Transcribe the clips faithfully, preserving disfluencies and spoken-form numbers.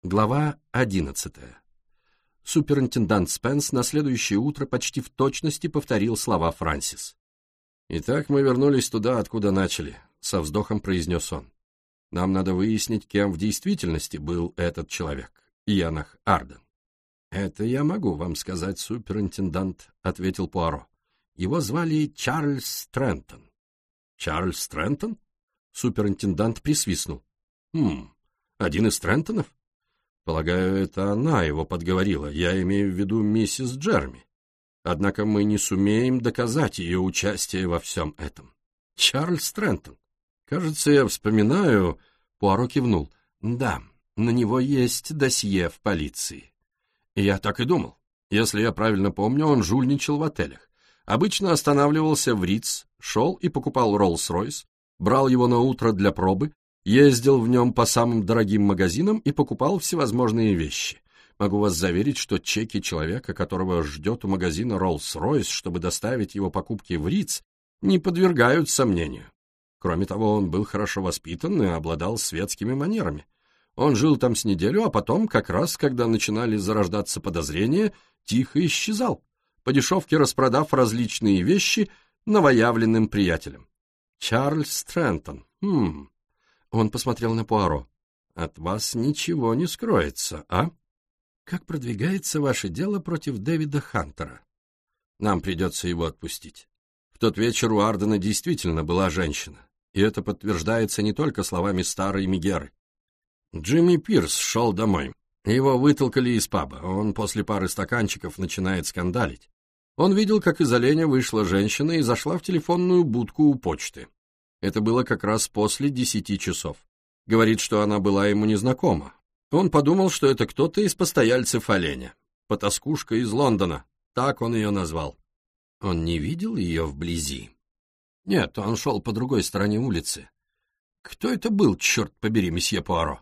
Глава одиннадцатая. Суперинтендант Спенс на следующее утро почти в точности повторил слова Франсис. «Итак, мы вернулись туда, откуда начали», — со вздохом произнес он. «Нам надо выяснить, кем в действительности был этот человек, Ианах Арден». «Это я могу вам сказать, суперинтендант», — ответил Пуаро. «Его звали Чарльз Трентон». «Чарльз Трентон?» — суперинтендант присвистнул. «Хм, один из Трентонов? Полагаю, это она его подговорила, я имею в виду миссис Джерми. Однако мы не сумеем доказать ее участие во всем этом. Чарльз Трентон. Кажется, я вспоминаю...» Пуаро кивнул. «Да, на него есть досье в полиции». «Я так и думал. Если я правильно помню, он жульничал в отелях. Обычно останавливался в Ритц, шел и покупал Роллс-Ройс, брал его на утро для пробы, ездил в нем по самым дорогим магазинам и покупал всевозможные вещи. Могу вас заверить, что чеки человека, которого ждет у магазина Роллс-Ройс, чтобы доставить его покупки в Ритц, не подвергают сомнению. Кроме того, он был хорошо воспитан и обладал светскими манерами. Он жил там с неделю, а потом, как раз когда начинали зарождаться подозрения, тихо исчезал, по дешевке распродав различные вещи новоявленным приятелям. Чарльз Трентон. Хм... Он посмотрел на Пуаро. «От вас ничего не скроется, а? Как продвигается ваше дело против Дэвида Хантера? Нам придется его отпустить. В тот вечер у Ардена действительно была женщина, и это подтверждается не только словами старой Мегеры. Джимми Пирс шел домой. Его вытолкали из паба. Он после пары стаканчиков начинает скандалить. Он видел, как из оленя вышла женщина и зашла в телефонную будку у почты. Это было как раз после десяти часов. Говорит, что она была ему незнакома. Он подумал, что это кто-то из постояльцев оленя. Потаскушка из Лондона. Так он ее назвал. Он не видел ее вблизи? Нет, он шел по другой стороне улицы. Кто это был, черт побери, месье Пуаро?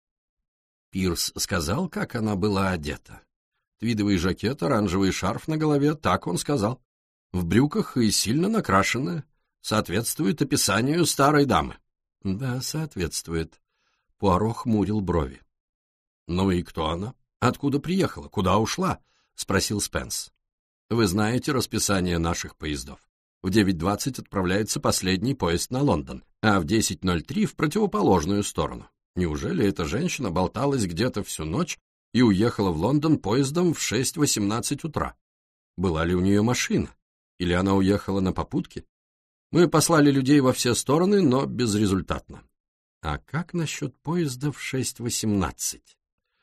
Пирс сказал, как она была одета. Твидовый жакет, оранжевый шарф на голове, так он сказал. В брюках и сильно накрашенная. Соответствует описанию старой дамы. Да, соответствует. Пуаро хмурил брови. Ну и кто она? Откуда приехала? Куда ушла? Спросил Спенс. Вы знаете расписание наших поездов. В девять двадцать отправляется последний поезд на Лондон, а в десять ноль три в противоположную сторону. Неужели эта женщина болталась где-то всю ночь и уехала в Лондон поездом в шесть восемнадцать утра? Была ли у нее машина? Или она уехала на попутке? Мы послали людей во все стороны, но безрезультатно. А как насчет поезда в шесть восемнадцать?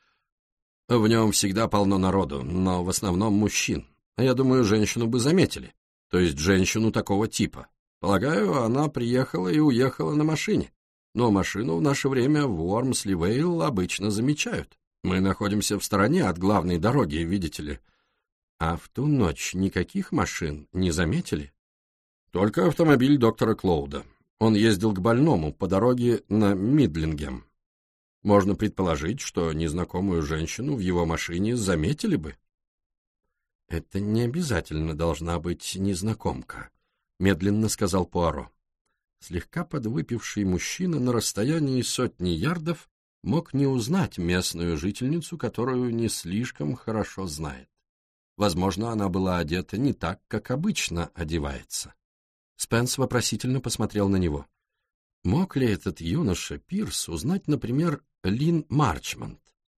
В нем всегда полно народу, но в основном мужчин. Я думаю, женщину бы заметили, то есть женщину такого типа. Полагаю, она приехала и уехала на машине. Но машину в наше время в Уормсли-Вейл обычно замечают. Мы находимся в стороне от главной дороги, видите ли. А в ту ночь никаких машин не заметили? Только автомобиль доктора Клоуда. Он ездил к больному по дороге на Мидлингем. Можно предположить, что незнакомую женщину в его машине заметили бы. «Это не обязательно должна быть незнакомка», — медленно сказал Пуаро. Слегка подвыпивший мужчина на расстоянии сотни ярдов мог не узнать местную жительницу, которую не слишком хорошо знает. Возможно, она была одета не так, как обычно одевается. Спенс вопросительно посмотрел на него. Мог ли этот юноша Пирс узнать, например, Лин Марчмонт?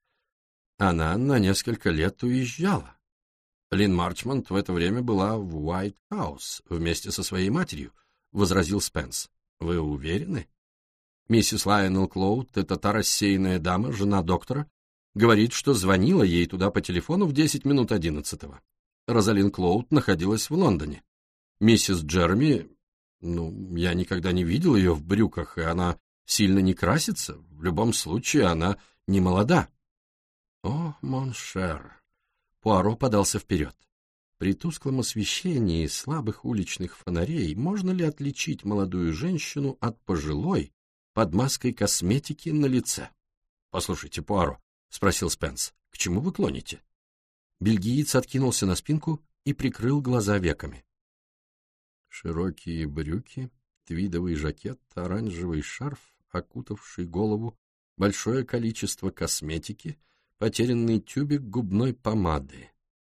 Она на несколько лет уезжала. Лин Марчмонт в это время была в Уайт-хаус вместе со своей матерью, — возразил Спенс. Вы уверены? Миссис Лайонел Клоуд, это та рассеянная дама, жена доктора, говорит, что звонила ей туда по телефону в десять минут одиннадцатого. Розалин Клоуд находилась в Лондоне. Миссис Джерми, ну, я никогда не видел ее в брюках, и она сильно не красится. В любом случае, она не молода. О, моншер! Пуаро подался вперед. При тусклом освещении слабых уличных фонарей можно ли отличить молодую женщину от пожилой под маской косметики на лице? — Послушайте, Пуаро, — спросил Спенс, — к чему вы клоните? Бельгиец откинулся на спинку и прикрыл глаза веками. Широкие брюки, твидовый жакет, оранжевый шарф, окутавший голову, большое количество косметики, потерянный тюбик губной помады.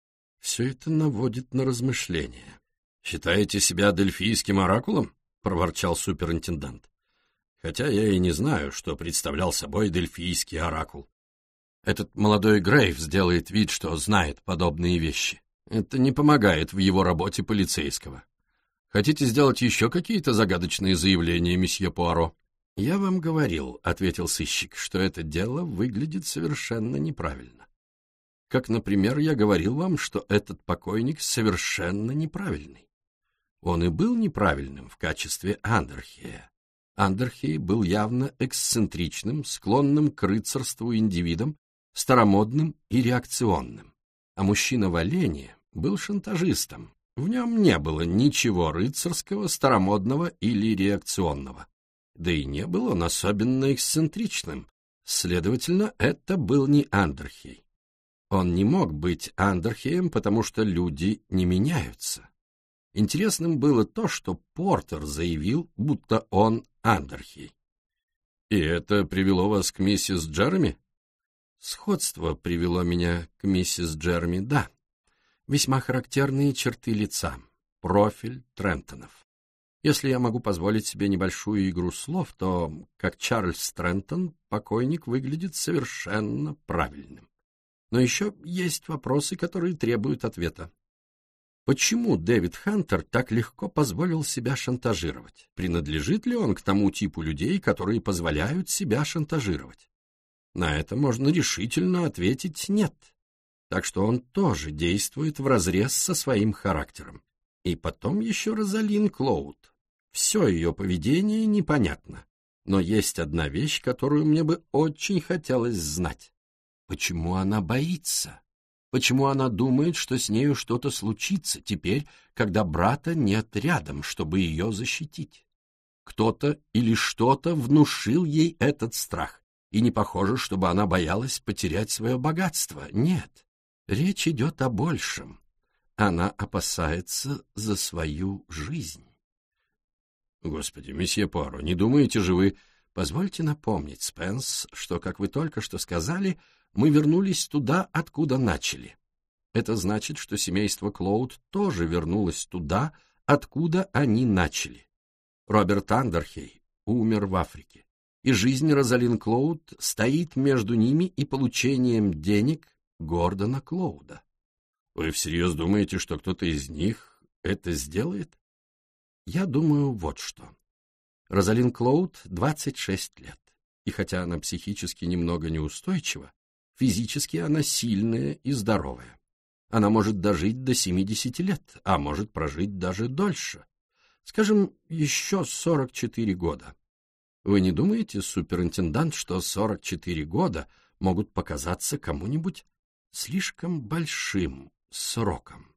Все это наводит на размышления. «Считаете себя дельфийским оракулом?» — проворчал суперинтендант. «Хотя я и не знаю, что представлял собой дельфийский оракул. Этот молодой Грейв сделает вид, что знает подобные вещи. Это не помогает в его работе полицейского. Хотите сделать еще какие-то загадочные заявления, месье Пуаро?» «Я вам говорил», — ответил сыщик, — «что это дело выглядит совершенно неправильно. Как, например, я говорил вам, что этот покойник совершенно неправильный. Он и был неправильным в качестве Андерхея. Андерхей был явно эксцентричным, склонным к рыцарству индивидом, старомодным и реакционным. А мужчина в олене был шантажистом. В нем не было ничего рыцарского, старомодного или реакционного. Да и не был он особенно эксцентричным. Следовательно, это был не Андерхей. Он не мог быть Андерхеем, потому что люди не меняются. Интересным было то, что Портер заявил, будто он Андерхей. «И это привело вас к миссис Джереми?» «Сходство привело меня к миссис Джереми, да. Весьма характерные черты лица, профиль Трентонов. Если я могу позволить себе небольшую игру слов, то, как Чарльз Трентон, покойник выглядит совершенно правильным. Но еще есть вопросы, которые требуют ответа. Почему Дэвид Хантер так легко позволил себя шантажировать? Принадлежит ли он к тому типу людей, которые позволяют себя шантажировать? На это можно решительно ответить «нет». Так что он тоже действует вразрез со своим характером. И потом еще Розалин Клоуд. Все ее поведение непонятно. Но есть одна вещь, которую мне бы очень хотелось знать. Почему она боится? Почему она думает, что с нею что-то случится теперь, когда брата нет рядом, чтобы ее защитить? Кто-то или что-то внушил ей этот страх. И не похоже, чтобы она боялась потерять свое богатство. Нет, речь идет о большем. Она опасается за свою жизнь. Господи, месье Пуаро, не думаете же вы... Позвольте напомнить, Спенс, что, как вы только что сказали, мы вернулись туда, откуда начали. Это значит, что семейство Клоуд тоже вернулось туда, откуда они начали. Роберт Андерхей умер в Африке, и жизнь Розалин Клоуд стоит между ними и получением денег Гордона Клоуда. Вы всерьез думаете, что кто-то из них это сделает? Я думаю вот что. Розалин Клоуд двадцать шесть лет, и хотя она психически немного неустойчива, физически она сильная и здоровая. Она может дожить до семидесяти лет, а может прожить даже дольше. Скажем, еще сорок четыре года. Вы не думаете, суперинтендант, что сорок четыре года могут показаться кому-нибудь слишком большим сроком?